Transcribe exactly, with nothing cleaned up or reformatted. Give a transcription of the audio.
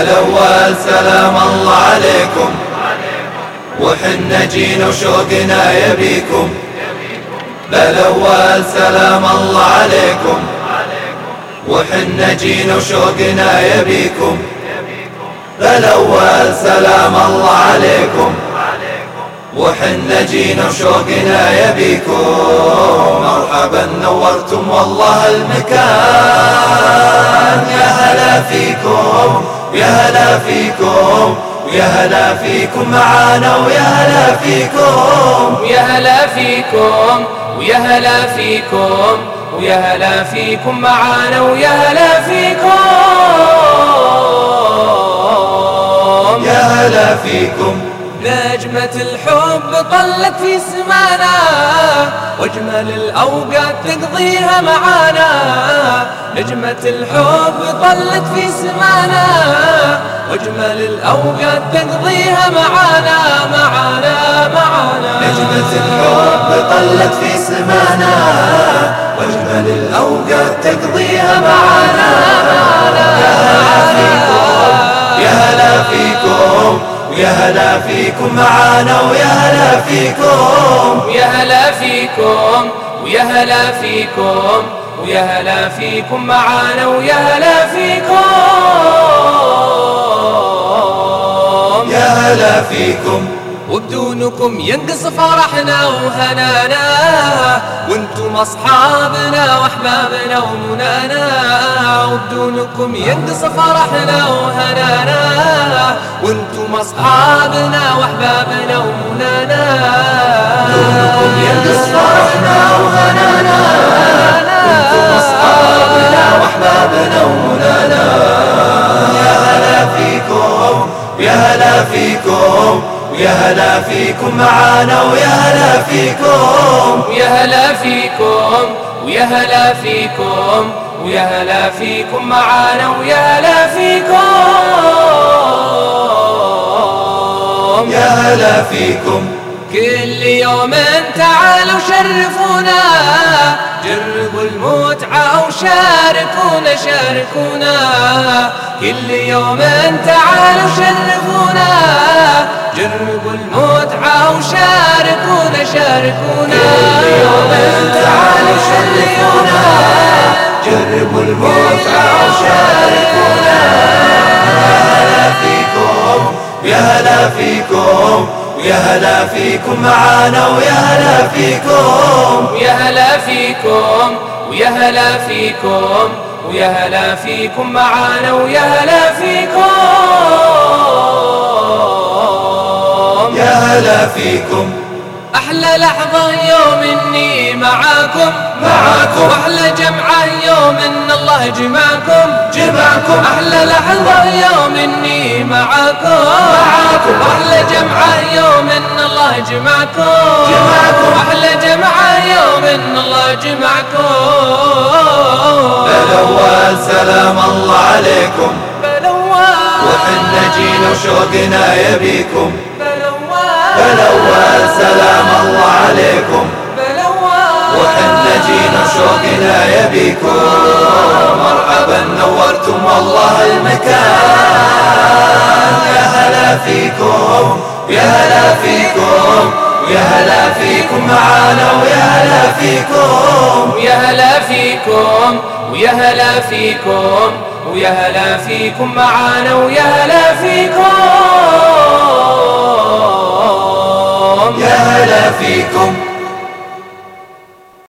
بالأول سلام الله عليكم، وحنا جينا وشوقنا يبيكم. بالأول سلام الله عليكم، وحنا جينا وشوقنا يبيكم. بالأول سلام الله عليكم، وحنا جينا وشوقنا يبيكم. مرحبا نورتم والله المكان، يا هلا فيكم يا هلا فيكم يا هلا فيكم معانا ويا هلا فيكم. يا هلا فيكم ويا هلا فيكم ويا هلا فيكم معانا ويا هلا فيكم. يا هلا فيكم. نجمة الحب طلت في سمانا، واجمل الاوقات تقضيها معانا. نجمة الحب طلت في سمانا، واجمل الاوقات تقضيها معانا معانا معانا. نجمة الحب طلت في سمانا، واجمل الاوقات تقضيها معانا معانا. يا هلا فيكم يا هلا فيكم معانا ويا هلا فيكم. يا هلا فيكم ويا هلا فيكم ويا هلا فيكم معانا ويا هلا فيكم. يا هلا فيكم. وبدونكم ينقص فرحنا وهنانا، وانتم اصحابنا واحبابنا ومنانا. وبدونكم ينقص فرحنا وهنانا، وانتم اصحابنا واحبابنا ومنانا. بدونكم ينقص فرحنا وهنانا، وانتم اصحابنا واحبابنا ومنانا. يا هلا فيكم يا هلا فيكم ويا هلا فيكم معانا ويا هلا فيكم. يا هلا فيكم ويا هلا فيكم ويا هلا فيكم معانا ويا هلا فيكم. يا هلا فيكم. كل يوم تعالوا شرفونا، جربوا المتعة وشاركونا شاركونا. كل يوم تعالوا شرفونا، جربوا المتعة وشاركونا شاركونا. كل يوم تعالوا شرفونا، جربوا المتعة وشاركونا. يا هلا فيكم يا هلا فيكم معانا ويا هلا فيكم. يا هلا فيكم ويا هلا فيكم ويا هلا فيكم معانا ويا هلا فيكم. يا هلا فيكم. أحلى لحظة يوم إني معاكم معاكم. وأحلى جمعة يوم إن الله جمعكم جمعكم. أحلى لحظة يوم إني معاكم معاكم. وأحلى جمعة يوم إن الله جمعكم جمعكم. أحلى جمعة يوم إن الله جمعكم. بالأول سلام الله عليكم، بالأول وحنا جينا وشوقنا يبيكم. بالأول بالأول سلام الله عليكم، بالأول وحنا جينا وشوقنا يبيكم. مرحبا نورتم والله المكان، يا هلا فيكم يا هلا فيكم يا هلا فيكم معانا ويا هلا فيكم. يا هلا فيكم ويا هلا فيكم ويا هلا فيكم معانا ويا هلا فيكم. يا هلا فيكم.